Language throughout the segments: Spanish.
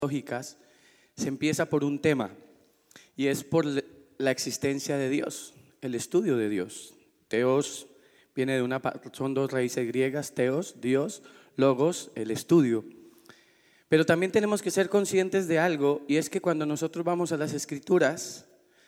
lógicas, se empieza por un tema y es por la existencia de Dios, el estudio de Dios. Teos viene son dos raíces griegas, teos, Dios, logos, el estudio. Pero también tenemos que ser conscientes de algo, y es que cuando nosotros vamos a las Escrituras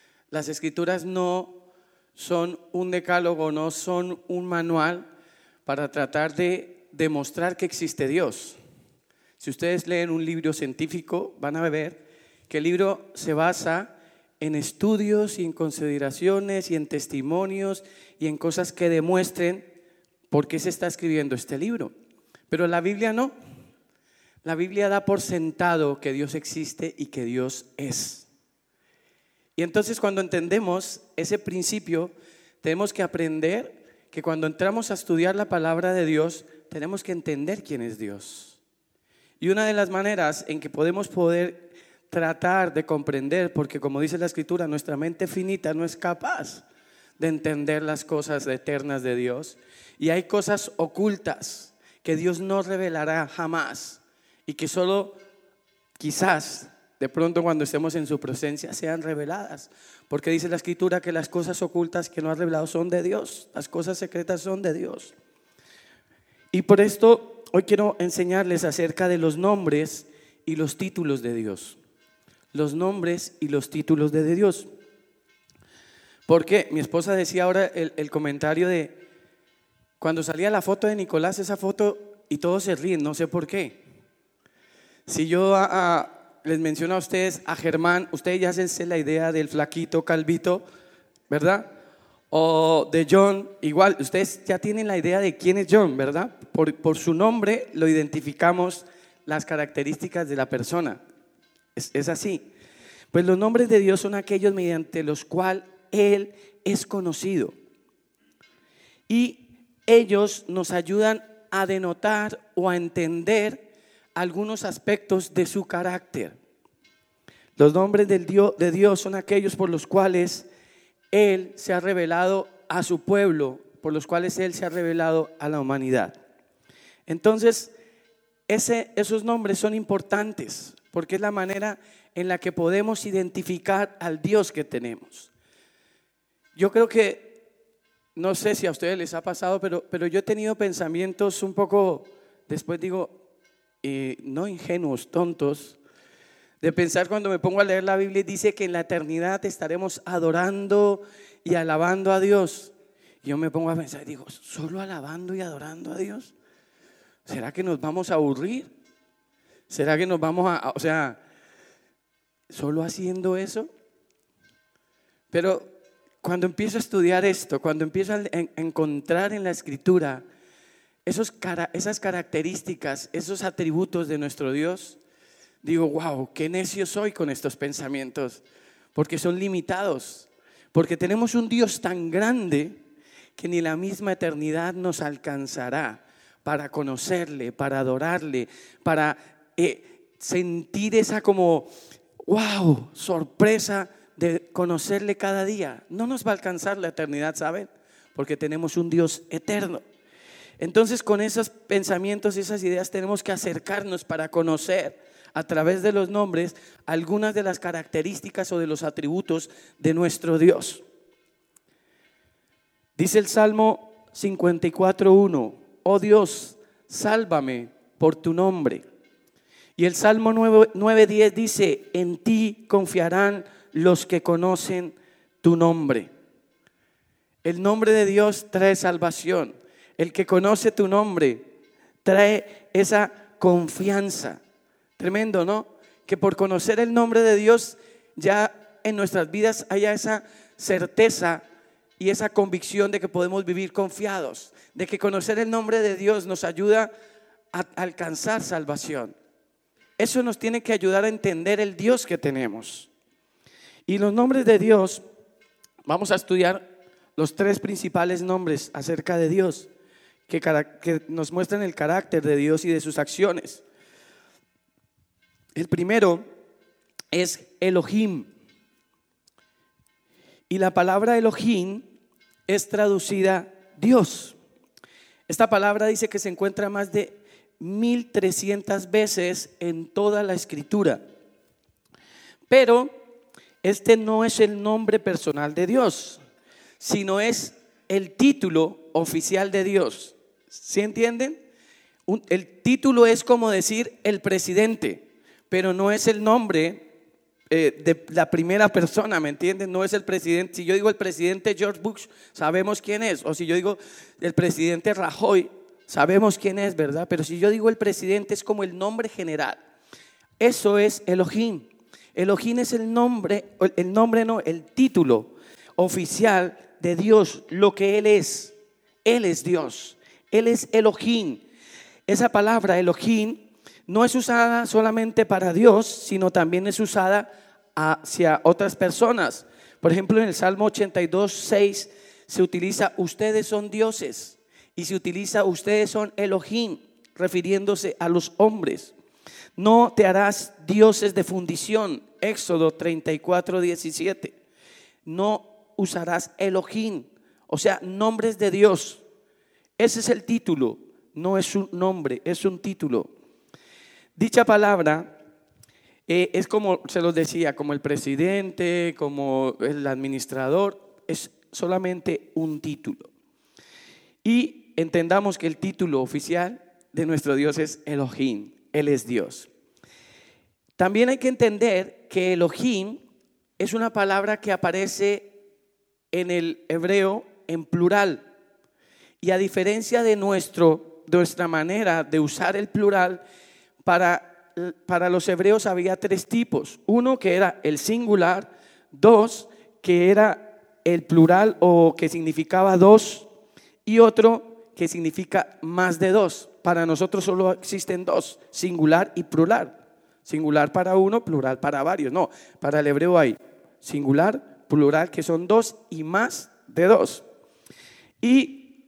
no son un decálogo, no son un manual para tratar de demostrar que existe Dios. Si ustedes leen un libro científico, van a ver que el libro se basa en estudios y en consideraciones y en testimonios y en cosas que demuestren por qué se está escribiendo este libro. Pero la Biblia no. La Biblia da por sentado que Dios existe y que Dios es. Y entonces cuando entendemos ese principio, tenemos que aprender que cuando entramos a estudiar la palabra de Dios, tenemos que entender quién es Dios. Y una de las maneras en que podemos tratar de comprender, porque como dice la Escritura, nuestra mente finita no es capaz de entender las cosas eternas de Dios, y hay cosas ocultas que Dios no revelará jamás y que solo quizás de pronto cuando estemos en su presencia sean reveladas, porque dice la Escritura que las cosas ocultas que no ha revelado son de Dios, las cosas secretas son de Dios. Y por esto hoy quiero enseñarles acerca de los nombres y los títulos de Dios. Los nombres y los títulos de Dios. Porque mi esposa decía ahora el comentario de cuando salía la foto de Nicolás, esa foto, y todos se ríen, no sé por qué. Si yo les menciono a ustedes a Germán, ustedes ya hacen la idea del flaquito, calvito, ¿verdad? O de John, igual, ustedes ya tienen la idea de quién es John, ¿verdad? Por su nombre lo identificamos las características de la persona. Es así. Pues los nombres de Dios son aquellos mediante los cuales Él es conocido. Y ellos nos ayudan a denotar o a entender algunos aspectos de su carácter. Los nombres de Dios son aquellos por los cuales Él se ha revelado a su pueblo, por los cuales Él se ha revelado a la humanidad. Entonces, esos nombres son importantes porque es la manera en la que podemos identificar al Dios que tenemos. Yo creo que, no sé si a ustedes les ha pasado, pero yo he tenido pensamientos un poco, después digo, no ingenuos, tontos, de pensar cuando me pongo a leer la Biblia y dice que en la eternidad estaremos adorando y alabando a Dios. Y yo me pongo a pensar y digo, ¿solo alabando y adorando a Dios? ¿Será que nos vamos a aburrir? ¿Será que nos vamos solo haciendo eso? Pero cuando empiezo a estudiar esto, cuando empiezo a encontrar en la Escritura esas características, esos atributos de nuestro Dios, digo, wow, qué necio soy con estos pensamientos, porque son limitados, porque tenemos un Dios tan grande que ni la misma eternidad nos alcanzará para conocerle, para adorarle, para sentir esa como, wow, sorpresa de conocerle cada día. No nos va a alcanzar la eternidad, ¿saben? Porque tenemos un Dios eterno. Entonces con esos pensamientos, esas ideas tenemos que acercarnos para conocer a través de los nombres algunas de las características o de los atributos de nuestro Dios. Dice el Salmo 54:1, oh Dios, sálvame por tu nombre. Y el Salmo 9:10 dice, en ti confiarán los que conocen tu nombre. El nombre de Dios trae salvación. El que conoce tu nombre trae esa confianza. Tremendo, ¿no? Que por conocer el nombre de Dios ya en nuestras vidas haya esa certeza y esa convicción de que podemos vivir confiados, de que conocer el nombre de Dios nos ayuda a alcanzar salvación. Eso nos tiene que ayudar a entender el Dios que tenemos. Y los nombres de Dios, vamos a estudiar los tres principales nombres acerca de Dios que nos muestran el carácter de Dios y de sus acciones. El primero es Elohim. Y la palabra Elohim es traducida Dios. Esta palabra dice que se encuentra más de 1300 veces en toda la Escritura. Pero este no es el nombre personal de Dios, sino es el título oficial de Dios. ¿Sí entienden? El título es como decir el presidente, pero no es el nombre de la primera persona, ¿me entienden? No es el presidente. Si yo digo el presidente George Bush, sabemos quién es. O si yo digo el presidente Rajoy, sabemos quién es, ¿verdad? Pero si yo digo el presidente, es como el nombre general. Eso es Elohim. Elohim es el título oficial de Dios, lo que Él es. Él es Dios. Él es Elohim. Esa palabra Elohim no es usada solamente para Dios, sino también es usada hacia otras personas. Por ejemplo, en el Salmo 82:6 se utiliza ustedes son dioses y se utiliza ustedes son Elohim, refiriéndose a los hombres. No te harás dioses de fundición, Éxodo 34:17. No usarás Elohim, o sea, nombres de Dios. Ese es el título, no es un nombre, es un título. Dicha palabra es como se los decía, como el presidente, como el administrador, es solamente un título. Y entendamos que el título oficial de nuestro Dios es Elohim, Él es Dios. También hay que entender que Elohim es una palabra que aparece en el hebreo en plural. Y a diferencia de nuestra manera de usar el plural, para los hebreos había tres tipos. Uno que era el singular, dos que era el plural o que significaba dos, y otro que significa más de dos. Para nosotros solo existen dos, singular y plural. Singular para uno, plural para varios. No, para el hebreo hay singular, plural, que son dos, y más de dos. Y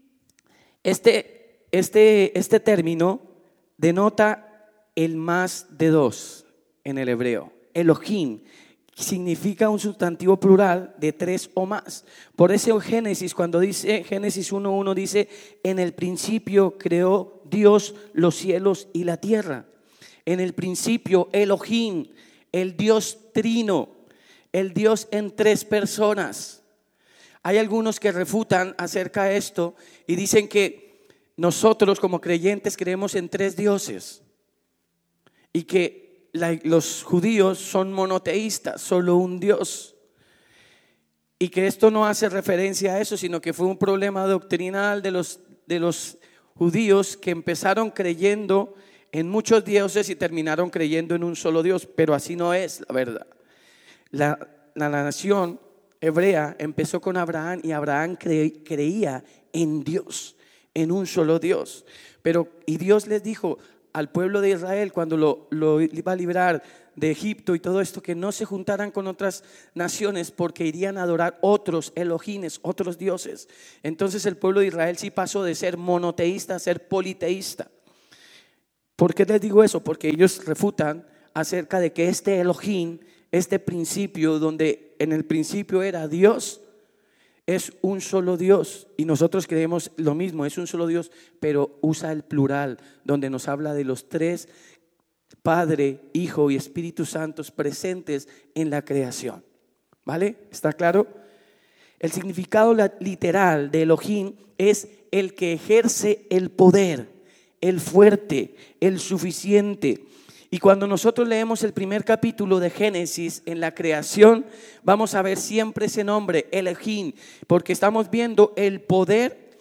este término denota el más de dos en el hebreo. Elohim significa un sustantivo plural de tres o más. Por eso Génesis, cuando dice Génesis 1:1, dice: en el principio creó Dios los cielos y la tierra. En el principio Elohim, el Dios trino, el Dios en tres personas. Hay algunos que refutan acerca de esto y dicen que nosotros como creyentes creemos en tres dioses y que los judíos son monoteístas, solo un Dios, y que esto no hace referencia a eso, sino que fue un problema doctrinal de los judíos que empezaron creyendo en muchos dioses y terminaron creyendo en un solo Dios, pero así no es la verdad. La nación hebrea empezó con Abraham y Abraham creía en Dios, en un solo Dios. Y Dios les dijo al pueblo de Israel cuando lo iba a librar de Egipto y todo esto, que no se juntaran con otras naciones porque irían a adorar otros Elohines, otros dioses. Entonces el pueblo de Israel sí pasó de ser monoteísta a ser politeísta. ¿Por qué les digo eso? Porque ellos refutan acerca de que este Elohim, este principio donde en el principio era Dios, es un solo Dios, y nosotros creemos lo mismo, es un solo Dios, pero usa el plural, donde nos habla de los tres, Padre, Hijo y Espíritu Santos presentes en la creación. ¿Vale? ¿Está claro? El significado literal de Elohim es el que ejerce el poder, el fuerte, el suficiente. Y cuando nosotros leemos el primer capítulo de Génesis en la creación, vamos a ver siempre ese nombre, Elohim, porque estamos viendo el poder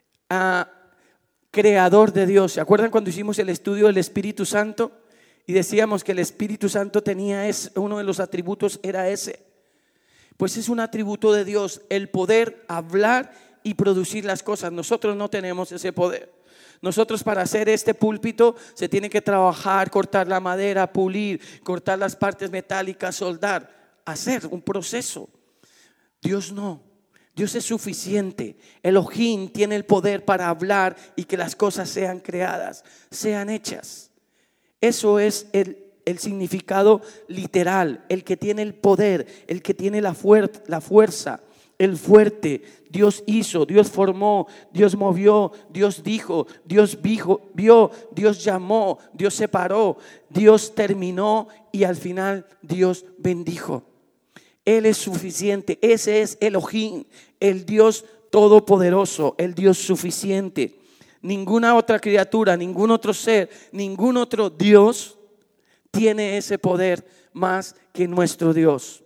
creador de Dios. ¿Se acuerdan cuando hicimos el estudio del Espíritu Santo? Y decíamos que el Espíritu Santo tenía uno de los atributos era ese. Pues es un atributo de Dios, el poder hablar y producir las cosas. Nosotros no tenemos ese poder. Nosotros, para hacer este púlpito se tiene que trabajar, cortar la madera, pulir, cortar las partes metálicas, soldar, hacer un proceso. Dios no, Dios es suficiente. Elohim tiene el poder para hablar y que las cosas sean creadas, sean hechas. Eso es el significado literal, el que tiene el poder, el que tiene la fuerza, el fuerte. Dios hizo, Dios formó, Dios movió, Dios dijo, Dios vio, Dios llamó, Dios separó, Dios terminó y al final Dios bendijo. Él es suficiente. Ese es Elohim, el Dios todopoderoso, el Dios suficiente. Ninguna otra criatura, ningún otro ser, ningún otro Dios tiene ese poder más que nuestro Dios.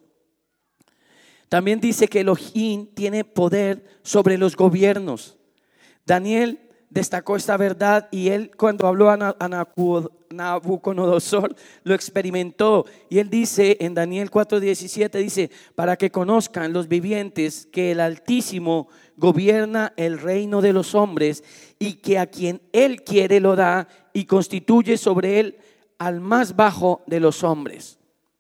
También dice que Elohim tiene poder sobre los gobiernos. Daniel destacó esta verdad y él, cuando habló a Nabucodonosor, lo experimentó. Y él dice en Daniel 4:17, dice: para que conozcan los vivientes que el Altísimo gobierna el reino de los hombres, y que a quien él quiere lo da, y constituye sobre él al más bajo de los hombres.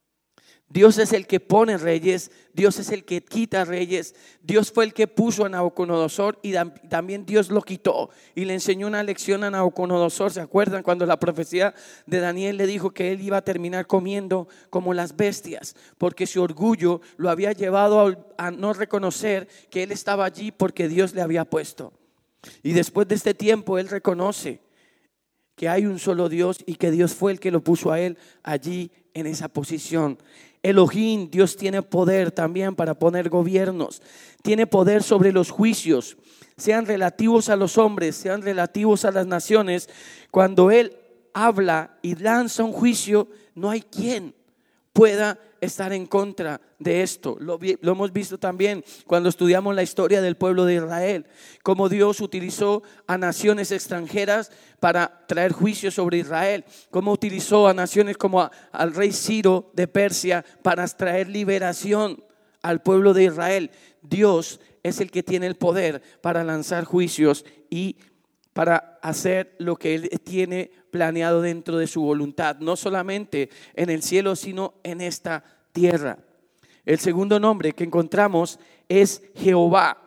Dios es el que pone reyes, Dios es el que quita reyes. Dios fue el que puso a Nabucodonosor y también Dios lo quitó y le enseñó una lección a Nabucodonosor. ¿Se acuerdan cuando la profecía de Daniel le dijo que él iba a terminar comiendo como las bestias? Porque su orgullo lo había llevado a no reconocer que él estaba allí porque Dios le había puesto. Y después de este tiempo él reconoce que hay un solo Dios y que Dios fue el que lo puso a él allí en esa posición. Elohim, Dios tiene poder también para poner gobiernos, tiene poder sobre los juicios, sean relativos a los hombres, sean relativos a las naciones. Cuando Él habla y lanza un juicio, no hay quien pueda estar en contra de esto. Lo hemos visto también cuando estudiamos la historia del pueblo de Israel, cómo Dios utilizó a naciones extranjeras para traer juicio sobre Israel, cómo utilizó a naciones como al rey Ciro de Persia para traer liberación al pueblo de Israel. Dios es el que tiene el poder para lanzar juicios y para hacer lo que Él tiene planeado dentro de su voluntad, no solamente en el cielo, sino en esta tierra. El segundo nombre que encontramos es Jehová.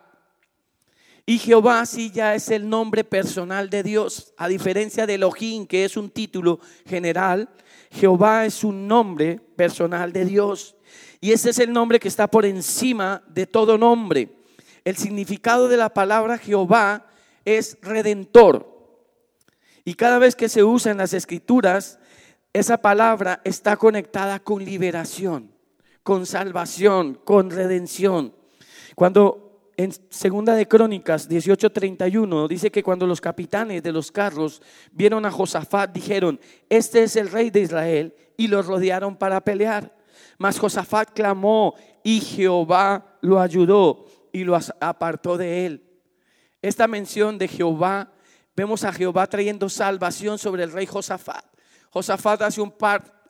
Y Jehová sí ya es el nombre personal de Dios, a diferencia de Elohim, que es un título general. Jehová es un nombre personal de Dios, y ese es el nombre que está por encima de todo nombre. El significado de la palabra Jehová es redentor, y cada vez que se usa en las escrituras, esa palabra está conectada con liberación, con salvación, con redención. Cuando en Segunda de Crónicas 18:31 dice que cuando los capitanes de los carros vieron a Josafat, dijeron: este es el rey de Israel, y lo rodearon para pelear. Mas Josafat clamó y Jehová lo ayudó y lo apartó de él. Esta mención de Jehová, vemos a Jehová trayendo salvación sobre el rey Josafat. Josafat hace un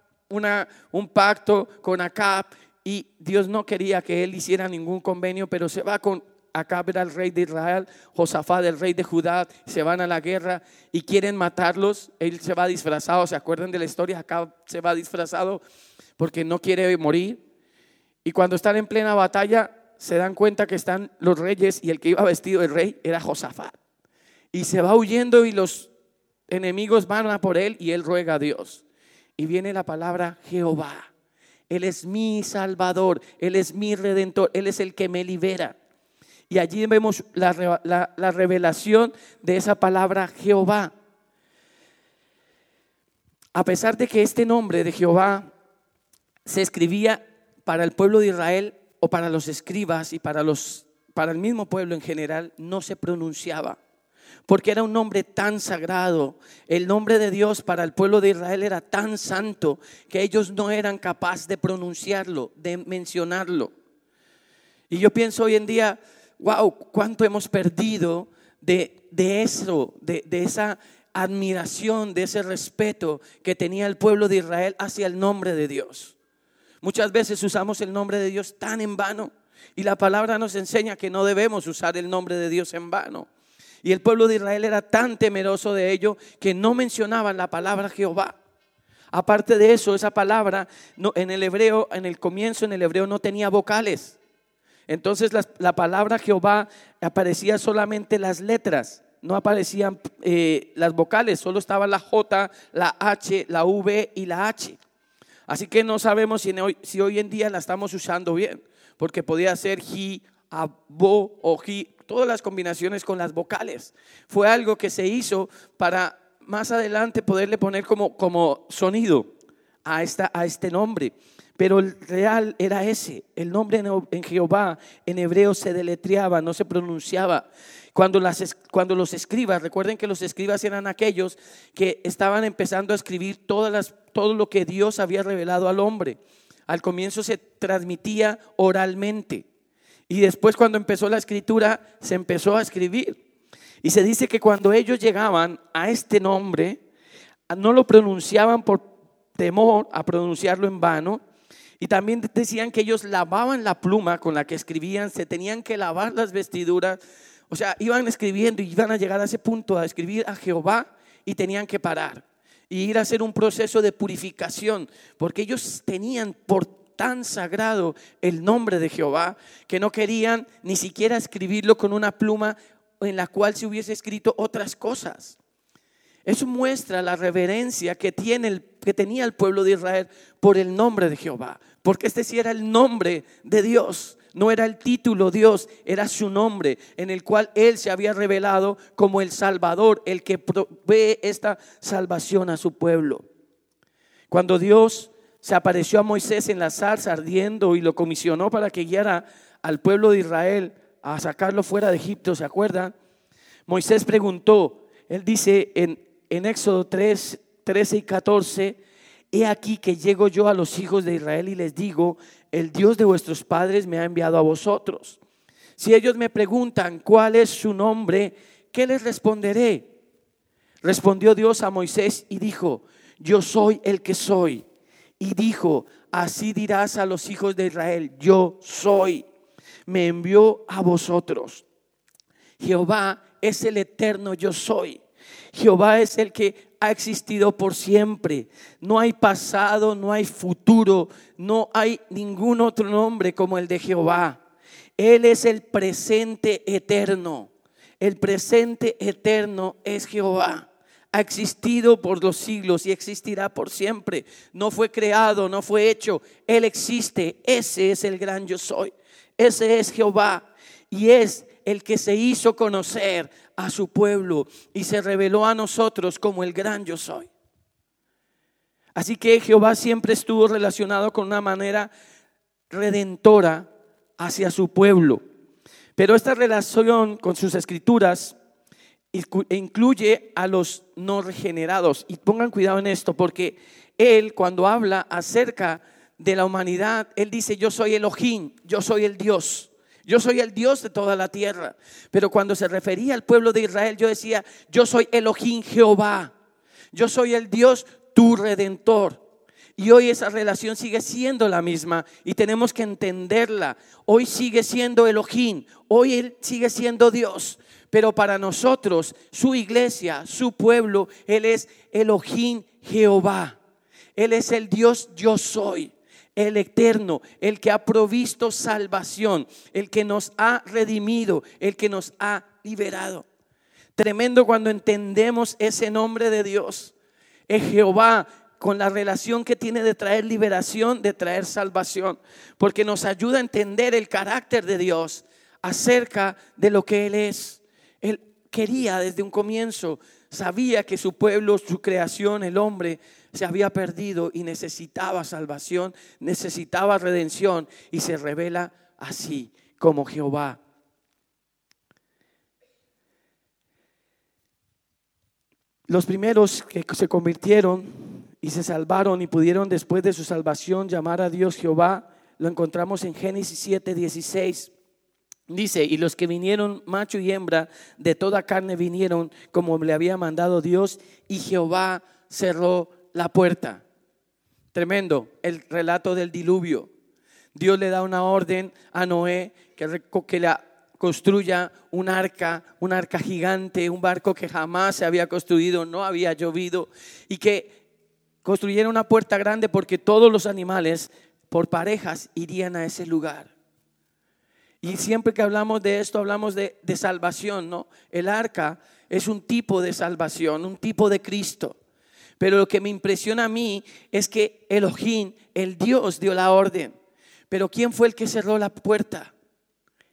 pacto con Acab y Dios no quería que él hiciera ningún convenio, pero se va con Acab, era el rey de Israel, Josafat el rey de Judá, se van a la guerra y quieren matarlos. Él se va disfrazado, ¿se acuerdan de la historia? Acab se va disfrazado porque no quiere morir, y cuando están en plena batalla se dan cuenta que están los reyes y el que iba vestido de rey era Josafat, y se va huyendo y los enemigos van a por él y él ruega a Dios y viene la palabra Jehová. Él es mi salvador, Él es mi redentor, Él es el que me libera. Y allí vemos la revelación de esa palabra Jehová. A pesar de que este nombre de Jehová se escribía para el pueblo de Israel o para los escribas y para el mismo pueblo en general, no se pronunciaba, porque era un nombre tan sagrado. El nombre de Dios para el pueblo de Israel era tan santo que ellos no eran capaces de pronunciarlo, de mencionarlo. Y yo pienso hoy en día, wow, cuánto hemos perdido de eso, de esa admiración, de ese respeto que tenía el pueblo de Israel hacia el nombre de Dios. Muchas veces usamos el nombre de Dios tan en vano, y la palabra nos enseña que no debemos usar el nombre de Dios en vano. Y el pueblo de Israel era tan temeroso de ello que no mencionaban la palabra Jehová. Aparte de eso, esa palabra en el hebreo, en el comienzo en el hebreo no tenía vocales. Entonces la palabra Jehová aparecía solamente las letras, no aparecían las vocales, solo estaba la J, la H, la V y la H. Así que no sabemos si hoy en día la estamos usando bien, porque podía ser abo, oji, todas las combinaciones con las vocales. Fue algo que se hizo para más adelante poderle poner como sonido a este nombre. Pero el real era ese. El nombre en Jehová en hebreo se deletreaba, no se pronunciaba. Cuando los escribas, recuerden que los escribas eran aquellos que estaban empezando a escribir todo lo que Dios había revelado al hombre. Al comienzo se transmitía oralmente y después, cuando empezó la escritura, se empezó a escribir. Y se dice que cuando ellos llegaban a este nombre, no lo pronunciaban por temor a pronunciarlo en vano. Y también decían que ellos lavaban la pluma con la que escribían, se tenían que lavar las vestiduras. O sea, iban escribiendo y iban a llegar a ese punto a escribir a Jehová y tenían que parar y ir a hacer un proceso de purificación, porque ellos tenían por tan sagrado el nombre de Jehová que no querían ni siquiera escribirlo con una pluma en la cual se hubiese escrito otras cosas. Eso muestra la reverencia que tenía el pueblo de Israel por el nombre de Jehová, porque este sí era el nombre de Dios. No era el título Dios, era su nombre en el cual Él se había revelado como el Salvador, el que provee esta salvación a su pueblo. Cuando Dios se apareció a Moisés en la zarza ardiendo y lo comisionó para que guiara al pueblo de Israel a sacarlo fuera de Egipto, ¿se acuerdan? Moisés preguntó, él dice en Éxodo 3, 13 y 14, he aquí que llego yo a los hijos de Israel y les digo, el Dios de vuestros padres me ha enviado a vosotros. Si ellos me preguntan cuál es su nombre, ¿qué les responderé? Respondió Dios a Moisés y dijo, yo soy el que soy. Y dijo, así dirás a los hijos de Israel, yo soy, me envió a vosotros. Jehová es el eterno yo soy. Jehová es el que ha existido por siempre. No hay pasado, no hay futuro, no hay ningún otro nombre como el de Jehová. Él es el presente eterno. El presente eterno es Jehová. Ha existido por los siglos y existirá por siempre. No fue creado, no fue hecho. Él existe. Ese es el gran yo soy. Ese es Jehová. Y es el que se hizo conocer a su pueblo y se reveló a nosotros como el gran yo soy. Así que Jehová siempre estuvo relacionado con una manera redentora hacia su pueblo. Pero esta relación con sus escrituras incluye a los no regenerados. Y pongan cuidado en esto, porque él, cuando habla acerca de la humanidad, él dice, yo soy Elohim, yo soy el Dios. Yo soy el Dios de toda la tierra. Pero cuando se refería al pueblo de Israel, yo decía, yo soy Elohim Jehová. Yo soy el Dios, tu redentor. Y hoy esa relación sigue siendo la misma y tenemos que entenderla. Hoy sigue siendo Elohim, hoy Él sigue siendo Dios. Pero para nosotros, su iglesia, su pueblo, Él es Elohim Jehová. Él es el Dios yo soy. El eterno, el que ha provisto salvación, el que nos ha redimido, el que nos ha liberado. Tremendo cuando entendemos ese nombre de Dios. Es Jehová, con la relación que tiene de traer liberación, de traer salvación, porque nos ayuda a entender el carácter de Dios acerca de lo que Él es. Él quería desde un comienzo, sabía que su pueblo, su creación, el hombre, se había perdido y necesitaba salvación, necesitaba redención, y se revela así como Jehová. Los primeros que se convirtieron y se salvaron y pudieron después de su salvación llamar a Dios Jehová, lo encontramos en Génesis 7:16. Dice, y los que vinieron macho y hembra de toda carne vinieron como le había mandado Dios, y Jehová cerró la puerta. Tremendo el relato del diluvio. Dios le da una orden a Noé que la construya un arca gigante, un barco que jamás se había construido, no había llovido, y que construyera una puerta grande porque todos los animales por parejas irían a ese lugar. Y siempre que hablamos de esto, hablamos de salvación, ¿no? El arca es un tipo de salvación, un tipo de Cristo. Pero lo que me impresiona a mí es que Elohim, el Dios, dio la orden. Pero ¿quién fue el que cerró la puerta?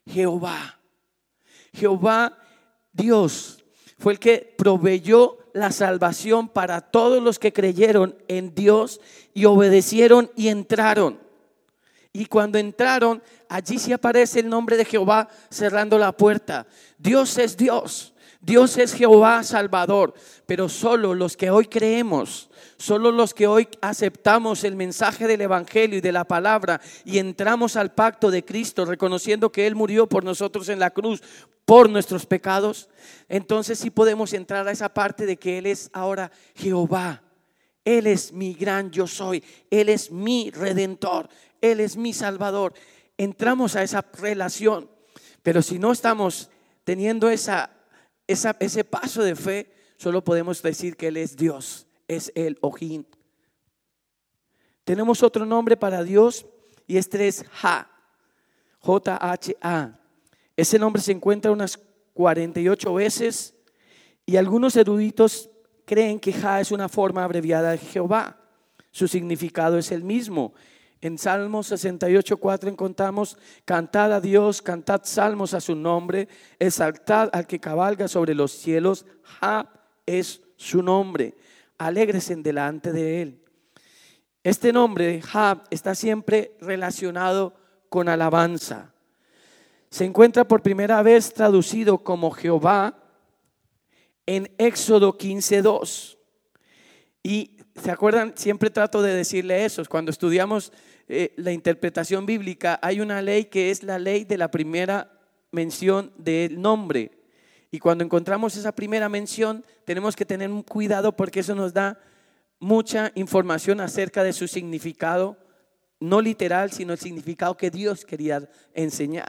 Jehová. Jehová, Dios, fue el que proveyó la salvación para todos los que creyeron en Dios y obedecieron y entraron. Y cuando entraron, allí sí aparece el nombre de Jehová cerrando la puerta. Dios es Dios. Dios es Jehová Salvador, pero solo los que hoy creemos, solo los que hoy aceptamos el mensaje del Evangelio y de la palabra y entramos al pacto de Cristo, reconociendo que Él murió por nosotros en la cruz, por nuestros pecados, entonces sí podemos entrar a esa parte de que Él es ahora Jehová. Él es mi gran yo soy, Él es mi redentor, Él es mi salvador. Entramos a esa relación, pero si no estamos teniendo ese paso de fe, solo podemos decir que Él es Dios, es el Ojín. Tenemos otro nombre para Dios y este es Jah, J-H-A. Ese nombre se encuentra unas 48 veces y algunos eruditos creen que Jah es una forma abreviada de Jehová. Su significado es el mismo. En Salmos 68:4 encontramos: cantad a Dios, cantad salmos a su nombre, exaltad al que cabalga sobre los cielos. Jah es su nombre, alégrese delante de él. Este nombre Jah está siempre relacionado con alabanza. Se encuentra por primera vez traducido como Jehová en Éxodo 15:2. Y ¿se acuerdan? Siempre trato de decirle eso. Cuando estudiamos la interpretación bíblica, hay una ley que es la ley de la primera mención del nombre. Y cuando encontramos esa primera mención, tenemos que tener cuidado porque eso nos da mucha información acerca de su significado, no literal, sino el significado que Dios quería enseñar.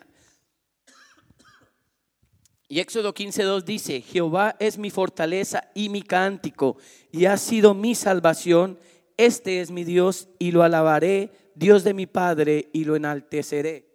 Y Éxodo 15:2 dice: Jehová es mi fortaleza y mi cántico, y ha sido mi salvación. Este es mi Dios y lo alabaré, Dios de mi Padre, y lo enalteceré.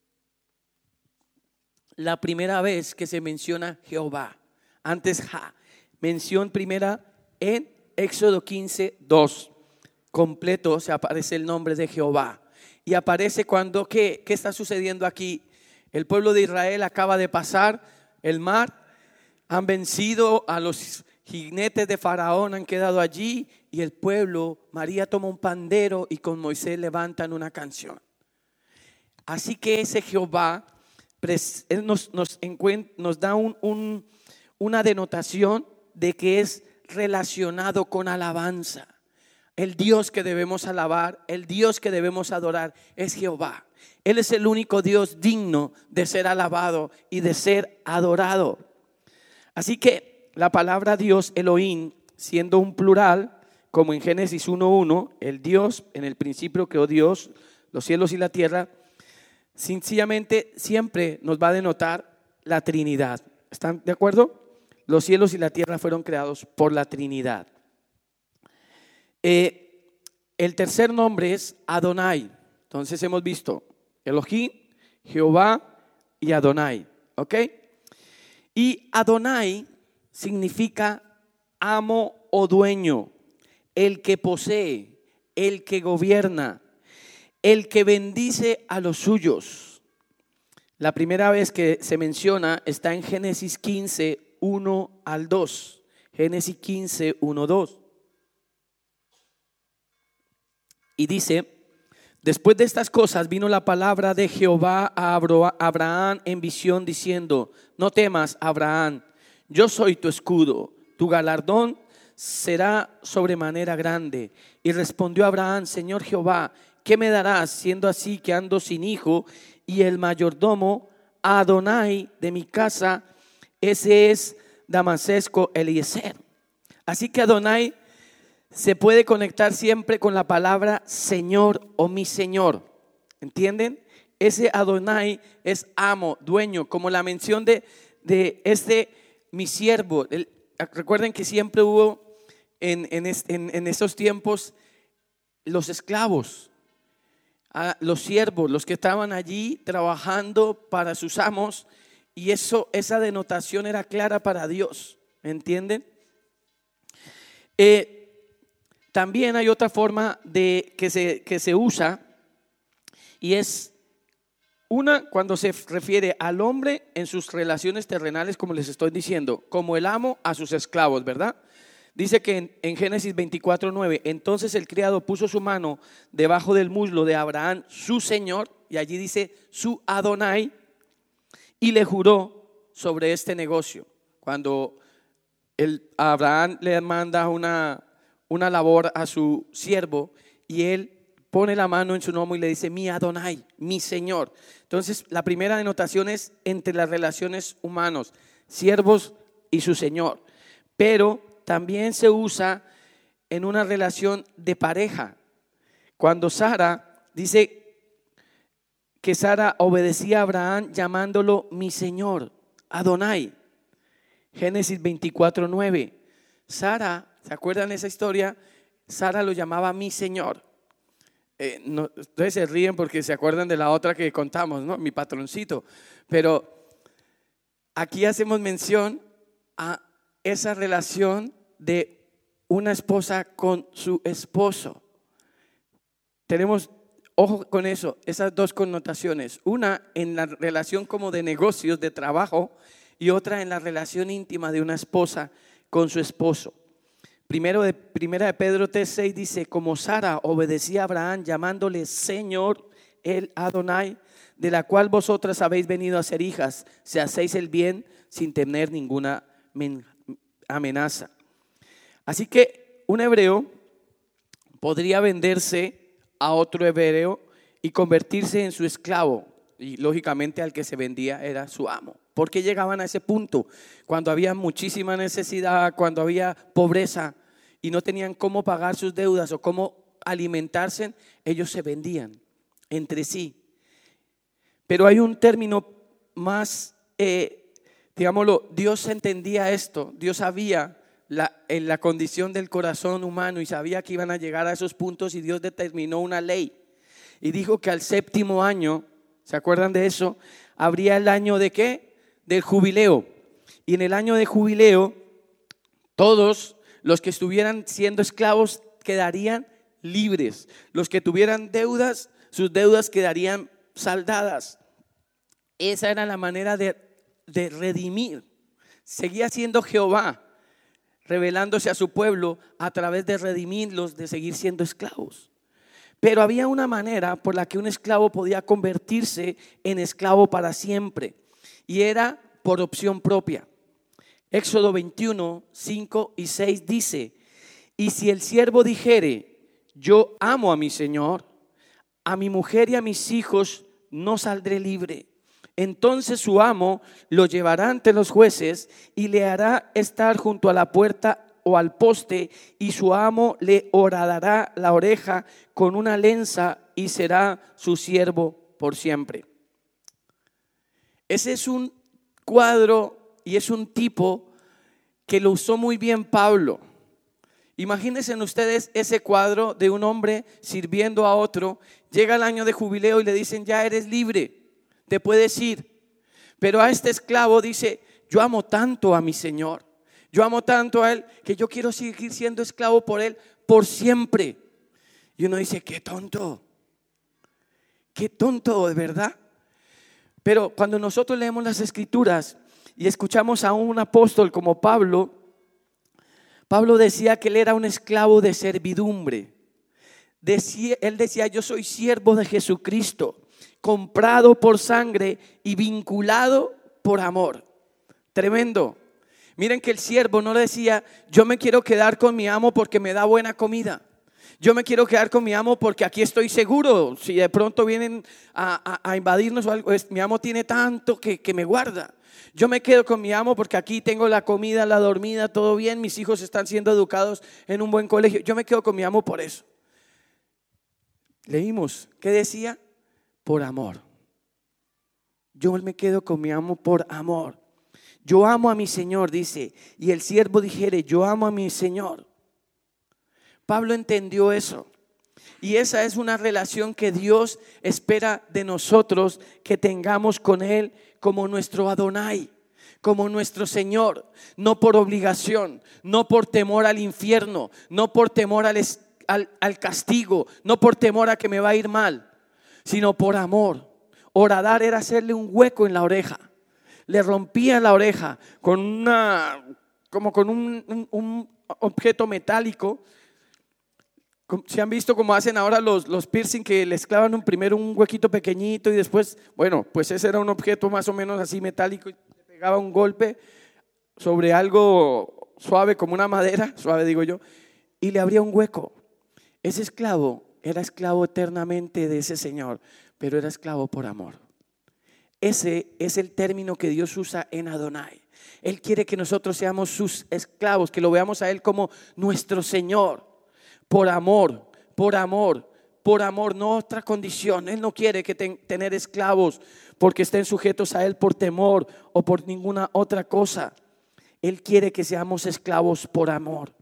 La primera vez que se menciona Jehová, antes Jah, mención primera en Éxodo 15:2. Completo se aparece el nombre de Jehová. Y aparece cuando, ¿qué está sucediendo aquí? El pueblo de Israel acaba de pasar el mar, han vencido a los jinetes de Faraón, han quedado allí, y el pueblo, María toma un pandero y con Moisés levantan una canción. Así que ese Jehová nos da una denotación de que es relacionado con alabanza. El Dios que debemos alabar, el Dios que debemos adorar es Jehová. Él es el único Dios digno de ser alabado y de ser adorado. Así que la palabra Dios, Elohim, siendo un plural, como en Génesis 1:1, el Dios, en el principio creó Dios los cielos y la tierra, sencillamente siempre nos va a denotar la Trinidad. ¿Están de acuerdo? Los cielos y la tierra fueron creados por la Trinidad. El tercer nombre es Adonai. Entonces hemos visto Elohim, Jehová y Adonai, ¿ok? Y Adonai significa amo o dueño, el que posee, el que gobierna, el que bendice a los suyos. La primera vez que se menciona está en Génesis 15:1-2. Génesis 15:1-2. Y dice: después de estas cosas vino la palabra de Jehová a Abraham en visión diciendo: no temas, Abraham, yo soy tu escudo, tu galardón será sobremanera grande. Y respondió Abraham: Señor Jehová, ¿qué me darás siendo así que ando sin hijo? Y el mayordomo Adonai de mi casa, ese es Damasesco Eliezer. Así que Adonai se puede conectar siempre con la palabra Señor o mi Señor. ¿Entienden? Ese Adonai es amo, dueño, como la mención de mi siervo. Recuerden que siempre hubo en esos tiempos los esclavos, los siervos, los que estaban allí trabajando para sus amos, y esa denotación era clara para Dios. ¿Me entienden? También hay otra forma que se usa, y es Una, cuando se refiere al hombre en sus relaciones terrenales, como les estoy diciendo, como el amo a sus esclavos, ¿verdad? Dice que en Génesis 24:9, entonces el criado puso su mano debajo del muslo de Abraham, su señor, y allí dice su Adonai, y le juró sobre este negocio. Cuando Abraham le manda una labor a su siervo y él pone la mano en su lomo y le dice mi Adonai, mi Señor. Entonces la primera denotación es entre las relaciones humanos, siervos y su Señor, pero también se usa en una relación de pareja. Cuando Sara dice que Sara obedecía a Abraham llamándolo mi Señor, Adonai. Génesis 24:9. Sara, ¿se acuerdan de esa historia? Sara lo llamaba mi Señor. Ustedes se ríen porque se acuerdan de la otra que contamos, ¿no? Mi patroncito. Pero aquí hacemos mención a esa relación de una esposa con su esposo. Tenemos, ojo con eso, esas dos connotaciones. Una en la relación como de negocios, de trabajo, y otra en la relación íntima de una esposa con su esposo. Primera de Pedro 3:6 dice, como Sara obedecía a Abraham llamándole Señor, el Adonai, de la cual vosotras habéis venido a ser hijas, si hacéis el bien sin tener ninguna amenaza. Así que un hebreo podría venderse a otro hebreo y convertirse en su esclavo, y lógicamente al que se vendía era su amo. ¿Por qué llegaban a ese punto? Cuando había muchísima necesidad, cuando había pobreza y no tenían cómo pagar sus deudas o cómo alimentarse, ellos se vendían entre sí. Pero hay un término más, digámoslo, Dios entendía esto, Dios sabía en la condición del corazón humano y sabía que iban a llegar a esos puntos, y Dios determinó una ley y dijo que al séptimo año, ¿se acuerdan de eso? Habría el año de ¿qué? Del jubileo. Y en el año de jubileo todos los que estuvieran siendo esclavos quedarían libres. Los que tuvieran deudas, sus deudas quedarían saldadas. Esa era la manera de redimir. Seguía siendo Jehová revelándose a su pueblo a través de redimirlos, de seguir siendo esclavos. Pero había una manera por la que un esclavo podía convertirse en esclavo para siempre, y era por opción propia. Éxodo 21, 5 y 6 dice, y si el siervo dijere, yo amo a mi señor, a mi mujer y a mis hijos no saldré libre. Entonces su amo lo llevará ante los jueces y le hará estar junto a la puerta o al poste, y su amo le horadará la oreja con una lenza y será su siervo por siempre. Ese es un cuadro y es un tipo que lo usó muy bien Pablo. Imagínense ustedes ese cuadro de un hombre sirviendo a otro. Llega el año de jubileo y le dicen, ya eres libre, te puedes ir. Pero a este esclavo dice, yo amo tanto a mi Señor, yo amo tanto a Él, que yo quiero seguir siendo esclavo por Él por siempre. Y uno dice, qué tonto de verdad. Pero cuando nosotros leemos las Escrituras y escuchamos a un apóstol como Pablo decía que él era un esclavo de servidumbre. Él decía, yo soy siervo de Jesucristo, comprado por sangre y vinculado por amor. Tremendo. Miren que el siervo no le decía, yo me quiero quedar con mi amo porque me da buena comida. Yo me quiero quedar con mi amo porque aquí estoy seguro. Si de pronto vienen a invadirnos o algo, mi amo tiene tanto que me guarda. Yo me quedo con mi amo porque aquí tengo la comida, la dormida, todo bien. Mis hijos están siendo educados en un buen colegio. Yo me quedo con mi amo por eso. Leímos, ¿qué decía? Por amor. Yo me quedo con mi amo por amor. Yo amo a mi Señor, dice. Y el siervo dijere, yo amo a mi Señor. Pablo entendió eso. Y esa es una relación que Dios espera de nosotros, que tengamos con Él como nuestro Adonai, como nuestro Señor, no por obligación, no por temor al infierno, no por temor al castigo, no por temor a que me va a ir mal, sino por amor. Horadar era hacerle un hueco en la oreja. Le rompían la oreja con como con un objeto metálico. ¿Se han visto cómo hacen ahora los piercing, que les clavan primero un huequito pequeñito y después, bueno, pues ese era un objeto más o menos así metálico y le pegaba un golpe sobre algo suave como una madera, suave digo yo, y le abría un hueco? Ese esclavo era esclavo eternamente de ese señor, pero era esclavo por amor. Ese es el término que Dios usa en Adonai. Él quiere que nosotros seamos sus esclavos, que lo veamos a Él como nuestro Señor. Por amor, por amor, por amor, no otra condición. Él no quiere que tener esclavos porque estén sujetos a Él por temor o por ninguna otra cosa. Él quiere que seamos esclavos por amor.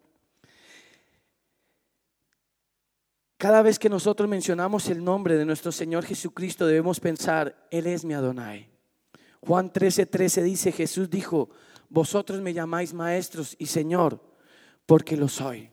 Cada vez que nosotros mencionamos el nombre de nuestro Señor Jesucristo, debemos pensar, Él es mi Adonai. Juan 13:13 dice, Jesús dijo, vosotros me llamáis maestros y Señor, porque lo soy.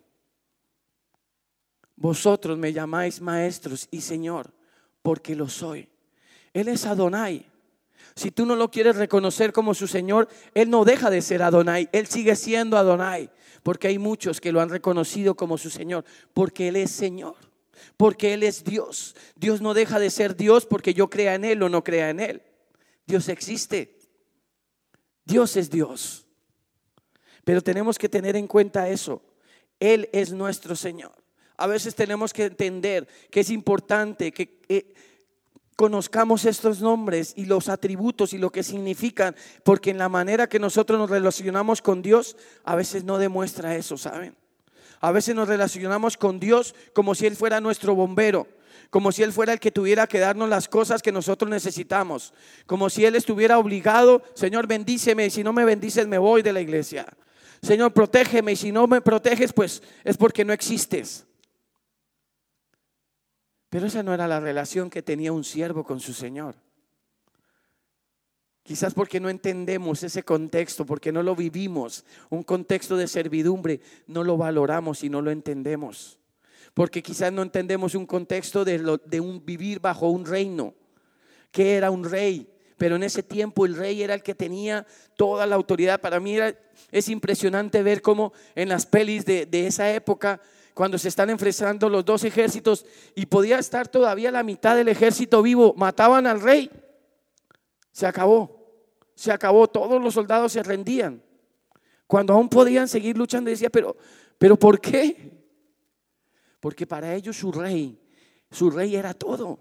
Vosotros me llamáis maestros y Señor, porque lo soy. Él es Adonai. Si tú no lo quieres reconocer como su Señor, Él no deja de ser Adonai. Él sigue siendo Adonai, porque hay muchos que lo han reconocido como su Señor, porque Él es Señor, porque Él es Dios. Dios no deja de ser Dios porque yo crea en Él o no crea en Él. Dios existe. Dios es Dios. Pero tenemos que tener en cuenta eso. Él es nuestro Señor. A veces tenemos que entender que es importante que conozcamos estos nombres y los atributos y lo que significan, porque en la manera que nosotros nos relacionamos con Dios, a veces no demuestra eso, ¿saben? A veces nos relacionamos con Dios como si Él fuera nuestro bombero, como si Él fuera el que tuviera que darnos las cosas que nosotros necesitamos, como si Él estuviera obligado, Señor, bendíceme, y si no me bendices me voy de la iglesia. Señor, protégeme, y si no me proteges, pues es porque no existes. Pero esa no era la relación que tenía un siervo con su Señor. Quizás porque no entendemos ese contexto, porque no lo vivimos, un contexto de servidumbre, no lo valoramos y no lo entendemos. Porque quizás no entendemos un contexto de un vivir bajo un reino, que era un rey. Pero en ese tiempo el rey era el que tenía toda la autoridad. Para mí es impresionante ver cómo en las pelis de esa época, cuando se están enfrentando los dos ejércitos y podía estar todavía la mitad del ejército vivo, mataban al rey, se acabó, todos los soldados se rendían. Cuando aún podían seguir luchando, decía, pero ¿por qué? Porque para ellos su rey era todo.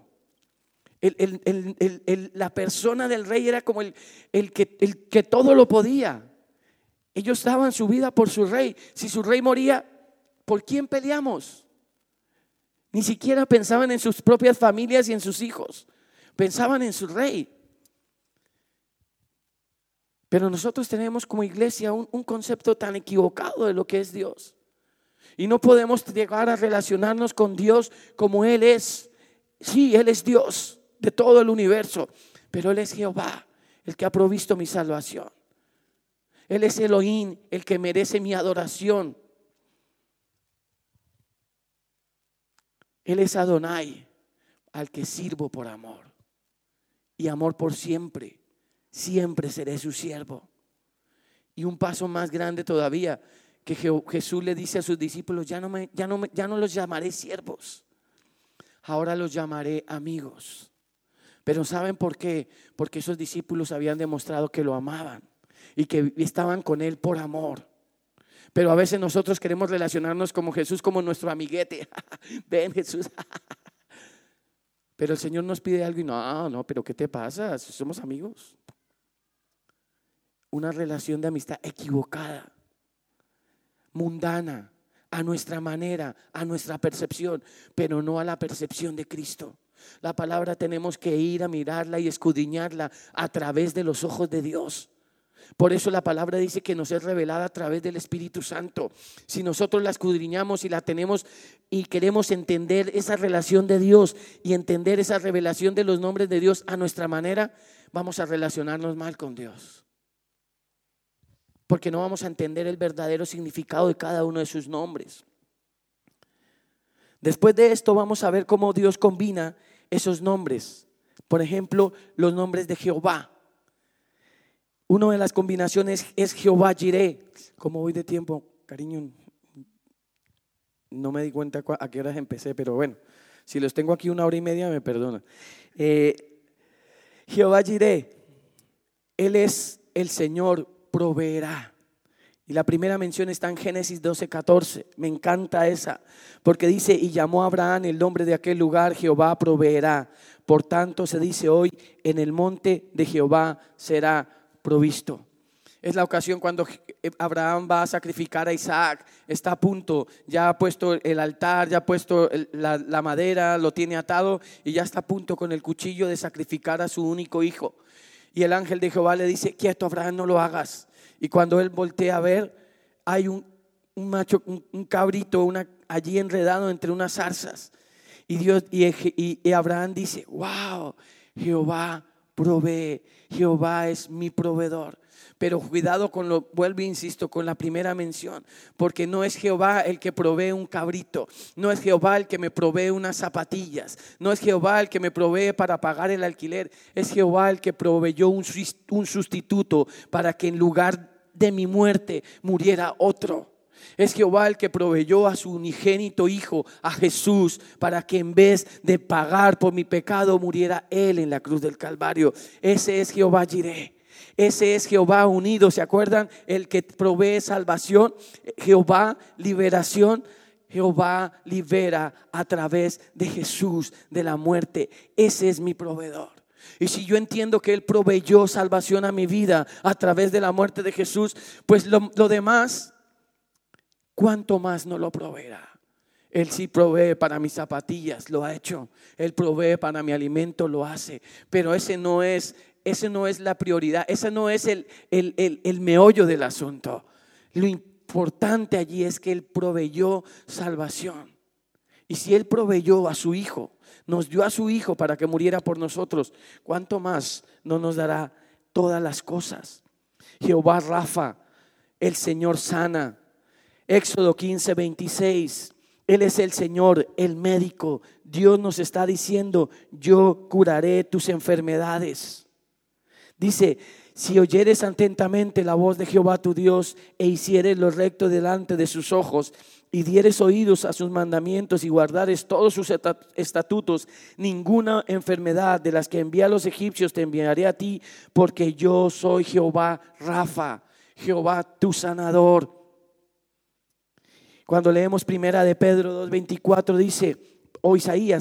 La persona del rey era como el que todo lo podía. Ellos daban su vida por su rey. Si su rey moría, ¿por quién peleamos? Ni siquiera pensaban en sus propias familias y en sus hijos. Pensaban en su rey. Pero nosotros tenemos como iglesia un concepto tan equivocado de lo que es Dios. Y no podemos llegar a relacionarnos con Dios como Él es. Sí, Él es Dios de todo el universo, pero Él es Jehová, el que ha provisto mi salvación. Él es Elohim, el que merece mi adoración. Él es Adonai, al que sirvo por amor. Y amor por siempre. Siempre seré su siervo. Y un paso más grande todavía, que Jesús le dice a sus discípulos, ya no los llamaré siervos, ahora los llamaré amigos. Pero ¿saben por qué? Porque esos discípulos habían demostrado que lo amaban y que estaban con Él por amor. Pero a veces nosotros queremos relacionarnos como Jesús, como nuestro amiguete. Ven, Jesús. Pero el Señor nos pide algo y no, pero ¿qué te pasa? Somos amigos. Una relación de amistad equivocada, mundana, a nuestra manera, a nuestra percepción, pero no a la percepción de Cristo. La palabra tenemos que ir a mirarla y escudriñarla a través de los ojos de Dios. Por eso la palabra dice que nos es revelada a través del Espíritu Santo. Si nosotros la escudriñamos y la tenemos y queremos entender esa relación de Dios y entender esa revelación de los nombres de Dios a nuestra manera, vamos a relacionarnos mal con Dios. Porque no vamos a entender el verdadero significado de cada uno de sus nombres. Después de esto vamos a ver cómo Dios combina esos nombres Por ejemplo, los nombres de Jehová. Una de las combinaciones es Jehová Jireh. ¿Cómo voy de tiempo, cariño? No me di cuenta a qué horas empecé, pero bueno, si los tengo aquí 1 hora y media, me perdonan. Jehová Jireh, Él es el Señor, proveerá. Y la primera mención está en Génesis 12:14. Me encanta esa, porque dice: y llamó a Abraham el nombre de aquel lugar, Jehová proveerá. Por tanto se dice hoy: en el monte de Jehová será provisto. Es la ocasión cuando Abraham va a sacrificar a Isaac. Está a punto, ya ha puesto el altar, ya ha puesto la madera, lo tiene atado y ya está a punto con el cuchillo de sacrificar a su único hijo. Y el ángel de Jehová le dice: quieto, Abraham, no lo hagas. Y cuando él voltea a ver, hay un macho, un cabrito allí enredado entre unas zarzas. Y Abraham dice: wow, Jehová provee, Jehová es mi proveedor. Pero cuidado con vuelvo e insisto, con la primera mención, porque no es Jehová el que provee un cabrito, no es Jehová el que me provee unas zapatillas, no es Jehová el que me provee para pagar el alquiler, es Jehová el que proveyó un sustituto para que en lugar de mi muerte muriera otro. Es Jehová el que proveyó a su unigénito Hijo, a Jesús, para que en vez de pagar por mi pecado muriera Él en la cruz del Calvario. Ese es Jehová Jireh. Ese es Jehová unido, ¿se acuerdan? El que provee salvación, Jehová liberación. Jehová libera a través de Jesús de la muerte. Ese es mi proveedor. Y si yo entiendo que Él proveyó salvación a mi vida a través de la muerte de Jesús, pues lo demás, ¿cuánto más no lo proveerá? Él sí provee para mis zapatillas, lo ha hecho. Él provee para mi alimento, lo hace. Pero ese no es la prioridad, ese no es el meollo del asunto. Lo importante allí es que Él proveyó salvación. Y si Él proveyó a su Hijo, nos dio a su Hijo para que muriera por nosotros, ¿cuánto más no nos dará todas las cosas? Jehová Rafa, el Señor sana. Éxodo 15:26. Él es el Señor, el médico. Dios nos está diciendo: yo curaré tus enfermedades. Dice: si oyeres atentamente la voz de Jehová tu Dios e hicieres lo recto delante de sus ojos y dieres oídos a sus mandamientos y guardares todos sus estatutos, ninguna enfermedad de las que envía a los egipcios te enviaré a ti, porque yo soy Jehová Rafa, Jehová tu sanador. Cuando leemos primera de Pedro 2:24 dice, Isaías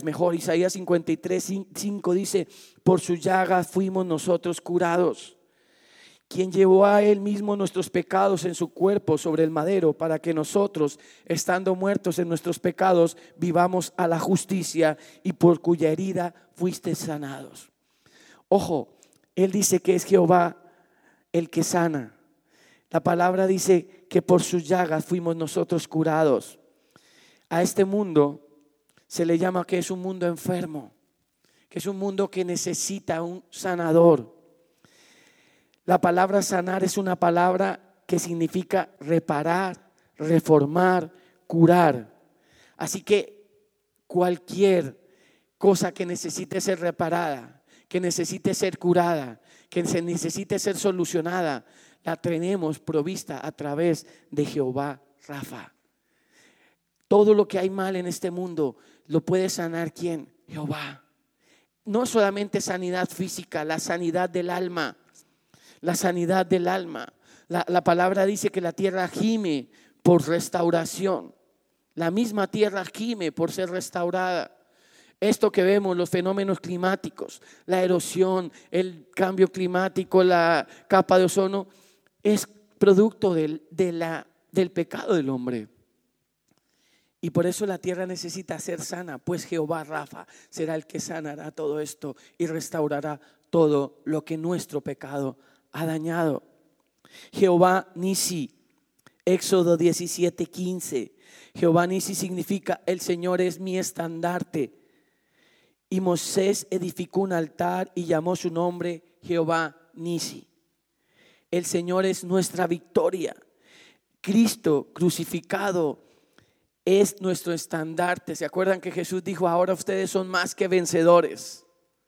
53:5 dice: por sus llagas fuimos nosotros curados. Quien llevó a Él mismo nuestros pecados en su cuerpo sobre el madero, para que nosotros, estando muertos en nuestros pecados, vivamos a la justicia, y por cuya herida fuiste sanados. Ojo, Él dice que es Jehová el que sana. La palabra dice que por sus llagas fuimos nosotros curados. A este mundo se le llama que es un mundo enfermo, que es un mundo que necesita un sanador. La palabra sanar es una palabra que significa reparar, reformar, curar. Así que cualquier cosa que necesite ser reparada, que necesite ser curada, que se necesite ser solucionada, la tenemos provista a través de Jehová Rafa. Todo lo que hay mal en este mundo lo puede sanar ¿quién? Jehová. No solamente sanidad física, la sanidad del alma. La sanidad del alma. La palabra dice que la tierra gime por restauración. La misma tierra gime por ser restaurada. Esto que vemos, los fenómenos climáticos, la erosión, el cambio climático, la capa de ozono, es producto del pecado del hombre. Y por eso la tierra necesita ser sana, pues Jehová Rafa será el que sanará todo esto y restaurará todo lo que nuestro pecado ha dañado. Jehová Nisi, Éxodo 17:15. Jehová Nisi significa: el Señor es mi estandarte. Y Moisés edificó un altar y llamó su nombre Jehová Nisi. El Señor es nuestra victoria. Cristo crucificado es nuestro estandarte. ¿Se acuerdan que Jesús dijo: ahora ustedes son más que vencedores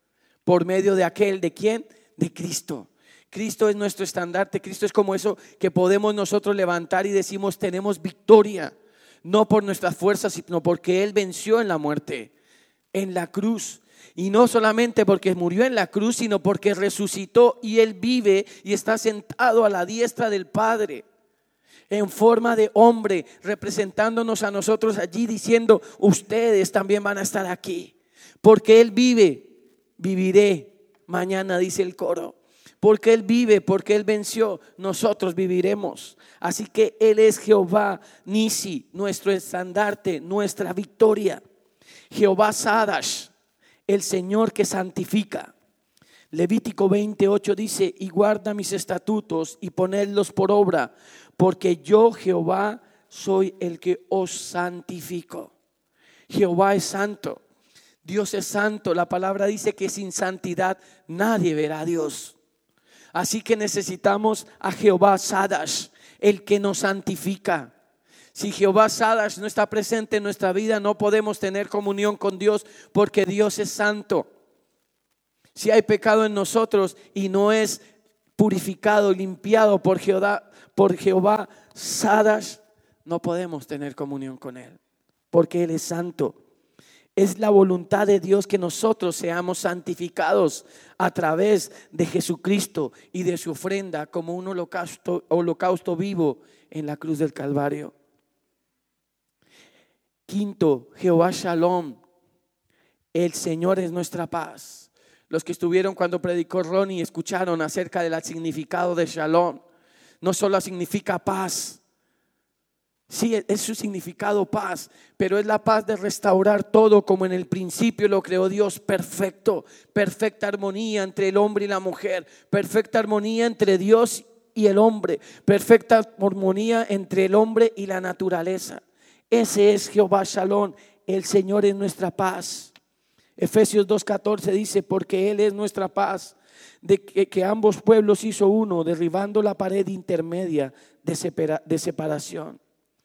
por medio de aquel, ¿de quién? De Cristo. Cristo es nuestro estandarte. Cristo es como eso que podemos nosotros levantar y decimos tenemos victoria, no por nuestras fuerzas, sino porque Él venció en la muerte, en la cruz. Y no solamente porque murió en la cruz, sino porque resucitó y Él vive y está sentado a la diestra del Padre en forma de hombre, representándonos a nosotros allí, diciendo ustedes también van a estar aquí, porque Él vive, viviré mañana, dice el coro. Porque Él vive, porque Él venció, nosotros viviremos. Así que Él es Jehová Nisi, nuestro estandarte, nuestra victoria. Jehová Sadash, el Señor que santifica. Levítico 28 dice: y guarda mis estatutos y ponedlos por obra, porque yo Jehová soy el que os santifico. Jehová es santo, Dios es santo. La palabra dice que sin santidad nadie verá a Dios. Así que necesitamos a Jehová Sadash, el que nos santifica. Si Jehová Sadash no está presente en nuestra vida, no podemos tener comunión con Dios, porque Dios es santo. Si hay pecado en nosotros y no es purificado, limpiado por Jehová Sadash, no podemos tener comunión con Él, porque Él es santo. Es la voluntad de Dios que nosotros seamos santificados a través de Jesucristo y de su ofrenda como un holocausto vivo en la cruz del Calvario. Quinto, Jehová Shalom, el Señor es nuestra paz. Los que estuvieron cuando predicó Ronnie escucharon acerca del significado de Shalom. No solo significa paz. Sí, es su significado paz, pero es la paz de restaurar todo como en el principio lo creó Dios, perfecto, perfecta armonía entre el hombre y la mujer, perfecta armonía entre Dios y el hombre, perfecta armonía entre el hombre y la naturaleza. Ese es Jehová Shalom, el Señor es nuestra paz. Efesios 2:14 dice: porque Él es nuestra paz, de que ambos pueblos hizo uno, derribando la pared intermedia de separación.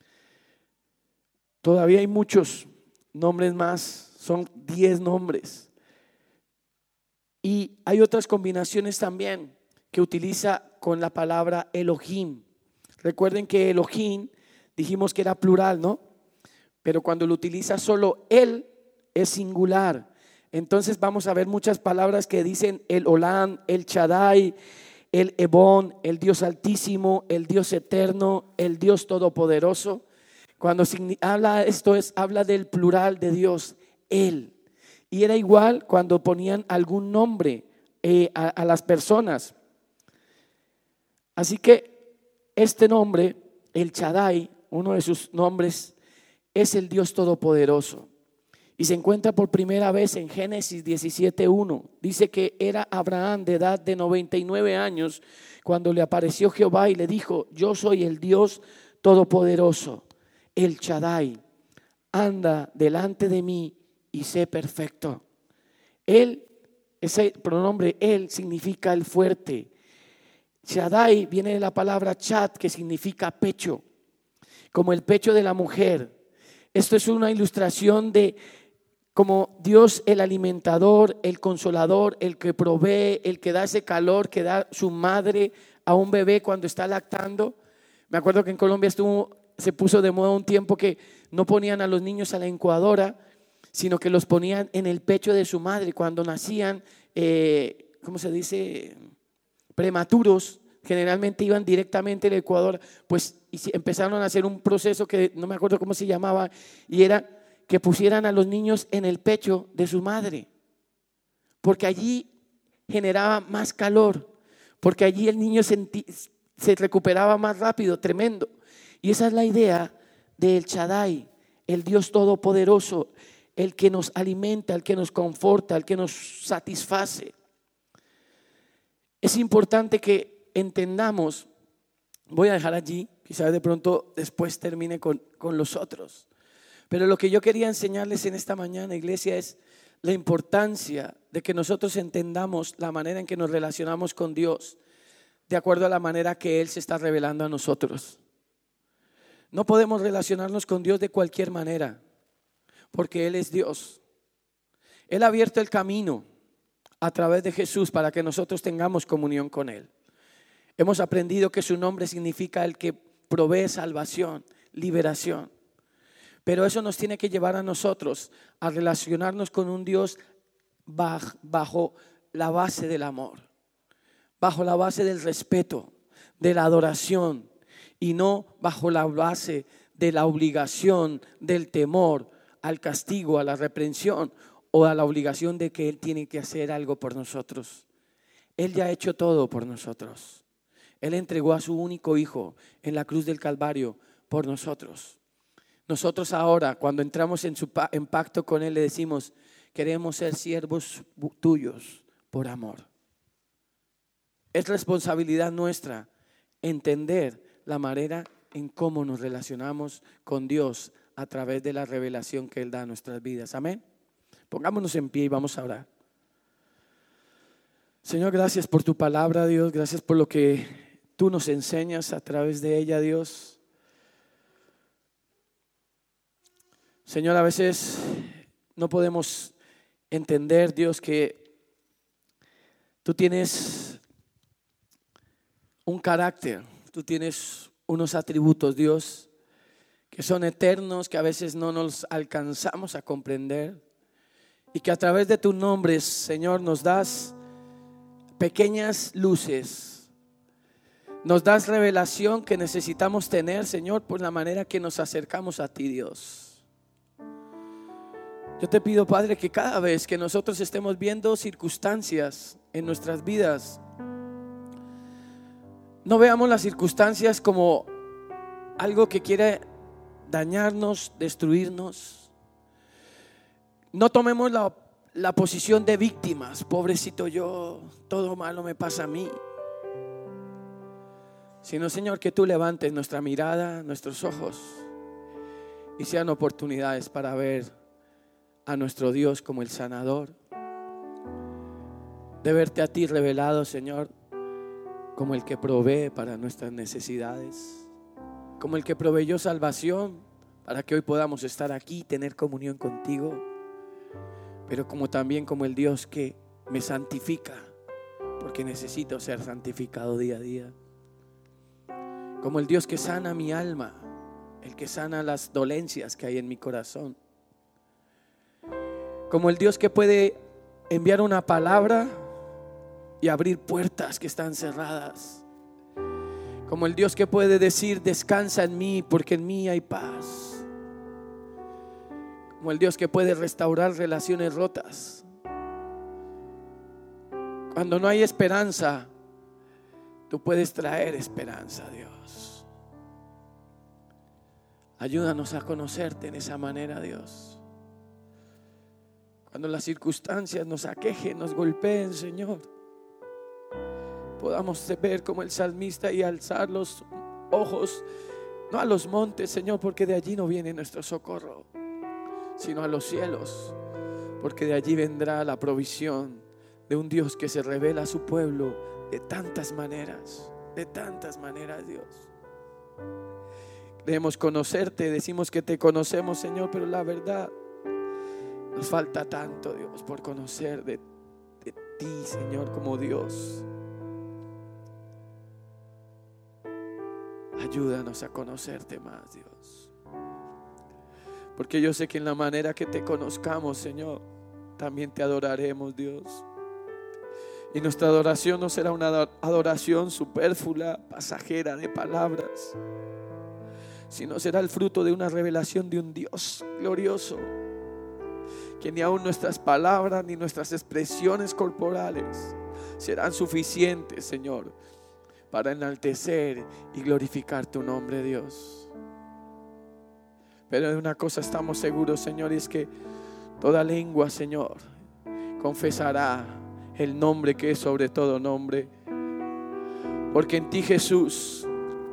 Todavía hay muchos nombres más, son 10 nombres. Y hay otras combinaciones también que utiliza con la palabra Elohim. Recuerden que Elohim dijimos que era plural, ¿no? Pero cuando lo utiliza solo Él es singular. Entonces vamos a ver muchas palabras que dicen el Olam, el Shaddai, el Ebón, el Dios altísimo, el Dios eterno, el Dios todopoderoso. Cuando habla esto habla del plural de Dios, Él. Y era igual cuando ponían algún nombre a las personas. Así que este nombre, el Shaddai, uno de sus nombres, es el Dios todopoderoso. Y se encuentra por primera vez en Génesis 17:1. Dice que era Abraham de edad de 99 años cuando le apareció Jehová y le dijo: yo soy el Dios todopoderoso, el Shaddai, anda delante de mí y sé perfecto. Él, ese pronombre Él significa el fuerte. Shaddai viene de la palabra Chad, que significa pecho, como el pecho de la mujer. Esto es una ilustración de como Dios, el alimentador, el consolador, el que provee, el que da ese calor que da su madre a un bebé cuando está lactando. Me acuerdo que en Colombia se puso de moda un tiempo que no ponían a los niños a la incubadora, sino que los ponían en el pecho de su madre cuando nacían, ¿cómo se dice? Prematuros. Generalmente iban directamente a la incubadora, pues empezaron a hacer un proceso que no me acuerdo cómo se llamaba, y era que pusieran a los niños en el pecho de su madre, porque allí generaba más calor, porque allí el niño se recuperaba más rápido, tremendo. Y esa es la idea del Shaddai, el Dios todopoderoso, el que nos alimenta, el que nos conforta, el que nos satisface. Es importante que entendamos, voy a dejar allí, quizás de pronto después termine con los otros, pero lo que yo quería enseñarles en esta mañana, iglesia, es la importancia de que nosotros entendamos la manera en que nos relacionamos con Dios de acuerdo a la manera que Él se está revelando a nosotros. No podemos relacionarnos con Dios de cualquier manera, porque Él es Dios. Él ha abierto el camino a través de Jesús para que nosotros tengamos comunión con Él. Hemos aprendido que su nombre significa el que provee salvación, liberación. Pero eso nos tiene que llevar a nosotros a relacionarnos con un Dios bajo la base del amor, bajo la base del respeto, de la adoración, y no bajo la base de la obligación, del temor al castigo, a la reprensión o a la obligación de que Él tiene que hacer algo por nosotros. Él ya ha hecho todo por nosotros. Él entregó a su único Hijo en la cruz del Calvario por nosotros. Nosotros ahora, cuando entramos en pacto con Él, le decimos: queremos ser siervos tuyos por amor. Es responsabilidad nuestra entender la manera en cómo nos relacionamos con Dios a través de la revelación que Él da a nuestras vidas. Amén. Pongámonos en pie y vamos a orar. Señor, gracias por tu palabra, Dios. Gracias por lo que tú nos enseñas a través de ella, Dios. Señor, a veces no podemos entender, Dios, que tú tienes un carácter, tú tienes unos atributos, Dios, que son eternos, que a veces no nos alcanzamos a comprender, y que a través de tus nombres, Señor, nos das pequeñas luces, nos das revelación que necesitamos tener, Señor, por la manera que nos acercamos a ti, Dios. Yo te pido, Padre, que cada vez que nosotros estemos viendo circunstancias en nuestras vidas, no veamos las circunstancias como algo que quiere dañarnos, destruirnos. No tomemos la posición de víctimas. Pobrecito yo, todo malo me pasa a mí. Sino, Señor, que tú levantes nuestra mirada, nuestros ojos, y sean oportunidades para ver a nuestro Dios como el sanador, de verte a ti revelado, Señor, como el que provee para nuestras necesidades, como el que proveyó salvación para que hoy podamos estar aquí y tener comunión contigo, pero como también como el Dios que me santifica, porque necesito ser santificado día a día, como el Dios que sana mi alma, el que sana las dolencias que hay en mi corazón, como el Dios que puede enviar una palabra y abrir puertas que están cerradas, como el Dios que puede decir: descansa en mí porque en mí hay paz, como el Dios que puede restaurar relaciones rotas. Cuando no hay esperanza, tú puedes traer esperanza, Dios. Ayúdanos a conocerte en esa manera, Dios. Cuando las circunstancias nos aquejen, nos golpeen, Señor, podamos ver como el salmista y alzar los ojos, no a los montes, Señor, porque de allí no viene nuestro socorro, sino a los cielos, porque de allí vendrá la provisión de un Dios que se revela a su pueblo de tantas maneras, Dios. Queremos conocerte, decimos que te conocemos, Señor, pero la verdad, nos falta tanto, Dios, por conocer de ti, Señor, como Dios. Ayúdanos a conocerte más, Dios. Porque yo sé que en la manera que te conozcamos, Señor, también te adoraremos, Dios. Y nuestra adoración no será una adoración superflua, pasajera de palabras, sino será el fruto de una revelación de un Dios glorioso, que ni aun nuestras palabras ni nuestras expresiones corporales serán suficientes, Señor, para enaltecer y glorificar tu nombre, Dios. Pero de una cosa estamos seguros, Señor, y es que toda lengua, Señor, confesará el nombre que es sobre todo nombre, porque en ti, Jesús,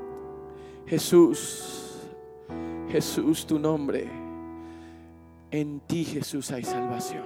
tu nombre, en ti, Jesús, hay salvación.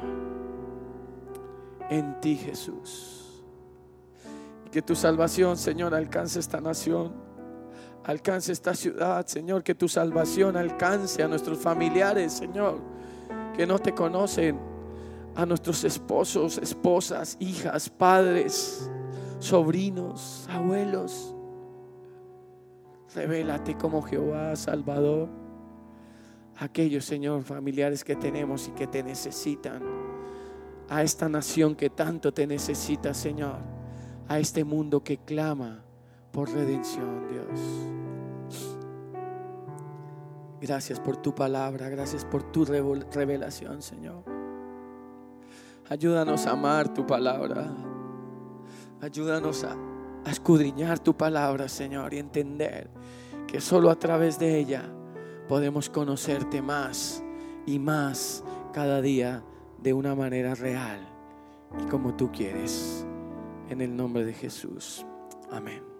En ti, Jesús. Y que tu salvación, Señor, alcance esta nación, alcance esta ciudad, Señor. Que tu salvación alcance a nuestros familiares, Señor, que no te conocen, a nuestros esposos, esposas, hijas, padres, sobrinos, abuelos. Revélate como Jehová Salvador. Aquellos, Señor, familiares que tenemos y que te necesitan. A esta nación que tanto te necesita, Señor. A este mundo que clama por redención, Dios. Gracias por tu palabra, gracias por tu revelación, Señor. Ayúdanos a amar tu palabra. Ayúdanos a escudriñar tu palabra, Señor, y entender que solo a través de ella podemos conocerte más y más cada día de una manera real y como tú quieres. En el nombre de Jesús. Amén.